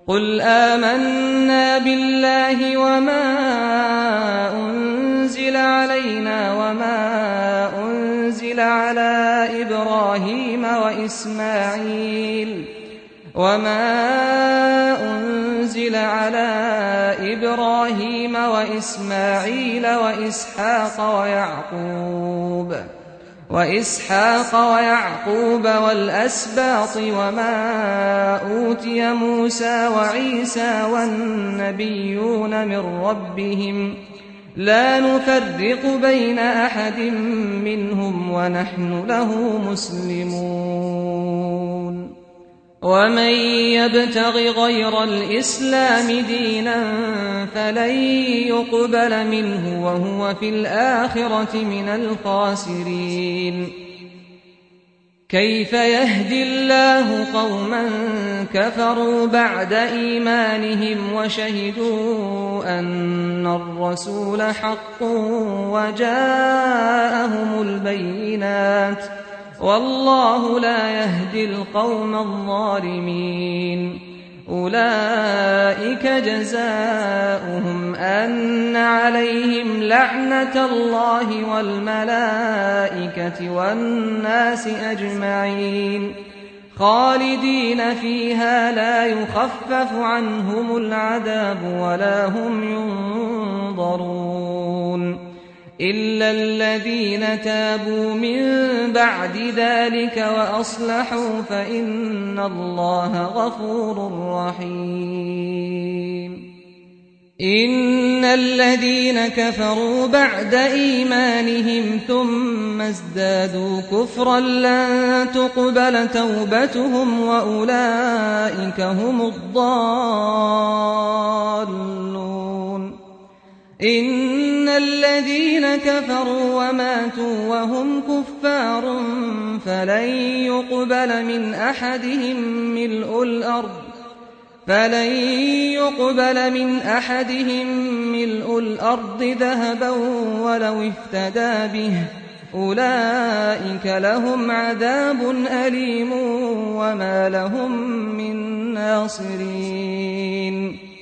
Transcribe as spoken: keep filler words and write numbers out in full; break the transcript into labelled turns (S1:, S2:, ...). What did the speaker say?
S1: قل آمنا بالله وما أنزل علينا وما أنزل على إبراهيم وإسماعيل وما أنزل على إبراهيم وإسماعيل وإسحاق ويعقوب وإسحاق ويعقوب والأسباط وما أوتي موسى وعيسى والنبيون من ربهم لا نفرق بين أحد منهم ونحن له مسلمون ومن يبتغ غير الإسلام دينا فلن يقبل منه وهو في الآخرة من الخاسرين كيف يهدي الله قوما كفروا بعد إيمانهم وشهدوا أن الرسول حق وجاءهم البينات والله لا يهدي القوم الظالمين أولئك جزاؤهم أن عليهم لعنة الله والملائكة والناس أجمعين خالدين فيها لا يخفف عنهم العذاب ولا هم ينظرون إلا الذين تابوا من بعد ذلك وأصلحوا فإن الله غفور رحيم إن الذين كفروا بعد إيمانهم ثم ازدادوا كفرا لن تقبل توبتهم وأولئك هم الضالون إن الذين كفروا وماتوا وهم كفار فلن يقبل من أحدهم ملء الأرض فلن يقبل من أحدهم ملء الأرض ذهبا ولو افتدى به أولئك لهم عذاب أليم وما لهم من ناصرين